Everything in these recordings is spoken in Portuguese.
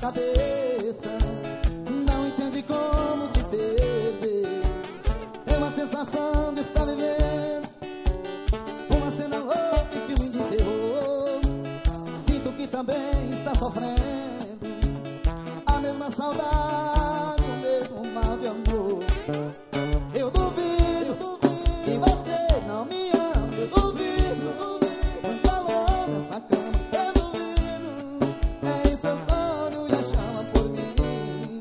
cabeça. Não entende como te perder. Tem uma sensação de estar vivendo uma cena louca em filme de terror. Sinto que também está sofrendo a mesma saudade, o mesmo mal de amor. Eu duvido que você não me ama. Eu duvido do calor dessa cama. Eu duvido, é em seu sonho e a chama por mim.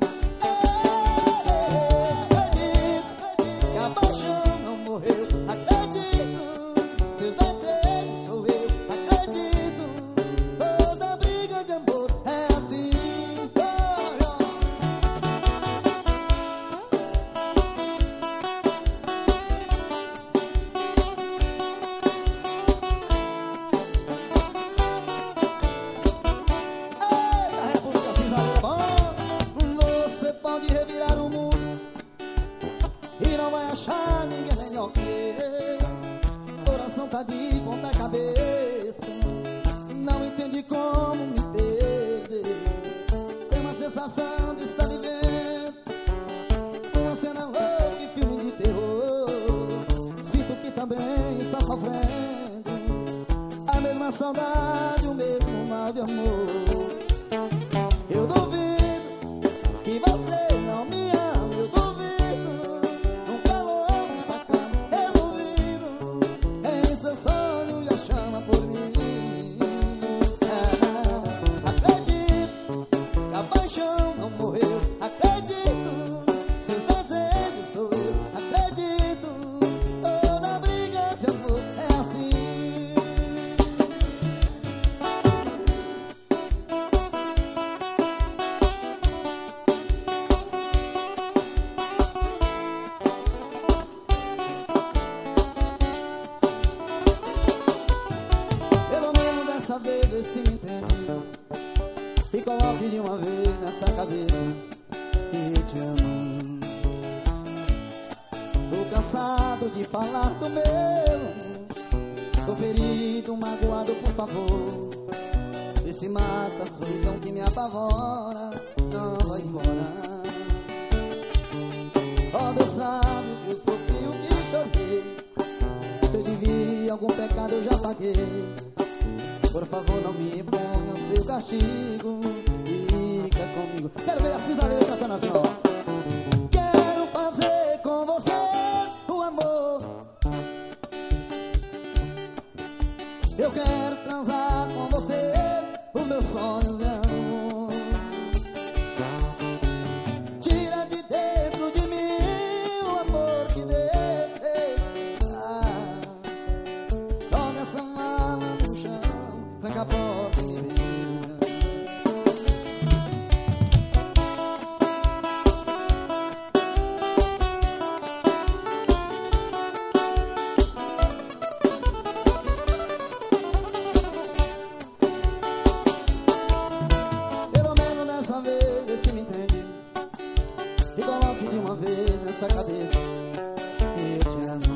Acredito que a paixão não morreu. Acredito, seu desejo sou eu. Acredito, toda briga de amor é assim. Você pode revirar o mundo e não vai achar ninguém melhor que eu. Coração tá de ponta cabeça, não entende como me perder. Tem uma sensação de estar vivendo uma cena louca em filme de terror. Sinto que também está sofrendo a mesma saudade, o mesmo mal de amor. Eu duvido que você não me ama. Eu duvido no calor dessa cama. Eu duvido, é em seu sonho e a chama por mim. Acredito que a paixão não morreu. Acredito, seu desejo sou eu. Acredito, toda briga de amor é assim. Pelo menos dessa vez eu se entende. E coloque de uma vez nessa cabeça que te amo. Tô cansado de falar do meu. Tô ferido, magoado, por favor. Vê se mata a solidão que me apavora. Não vai embora. Ó Deus sabe que eu sofri, o que chorei. Se eu devia algum pecado eu já paguei. Por favor não me imponha o seu castigo. Fica comigo. Quero ver a Cisaleira cantando assim, ó. Quero fazer com você o amor. Eu quero transar com você os meus sonhos de amor. Tira de dentro de mim o amor que deseja. Joga essa mala no chão, tranca a porta e me vira. Pelo menos dessa vez vê se me entende. E coloque de uma vez nessa cabeça que eu te amo.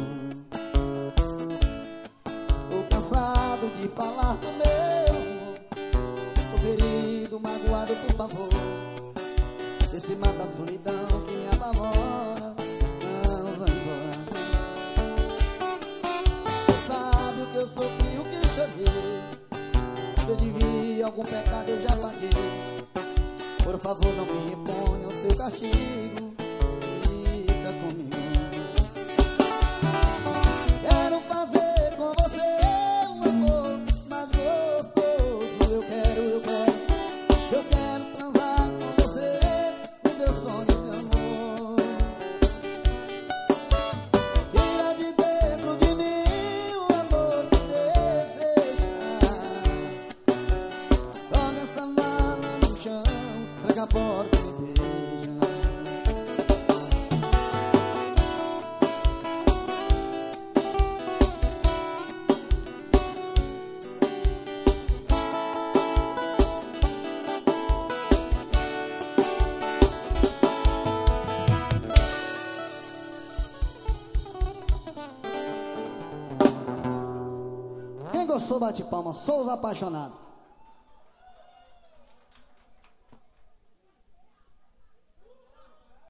Tô cansado de falar do meu amor. Tô ferido, magoado, por favor. Vê se mata a solidão que me apavora. Não vai embora. Você sabe o que eu sofri, o que eu chorei. Se eu devia algum pecado eu já paguei. Por favor não me imponha o seu castigo. Fica comigo. Quero fazer com você um amor mais gostoso. Eu quero transar com você o meu sonho de amor. Tira de dentro de mim o amor que deseja. Joga essa mala no chão, tranca a porta e me beija. Quem gostou bate palma, sou os apaixonados.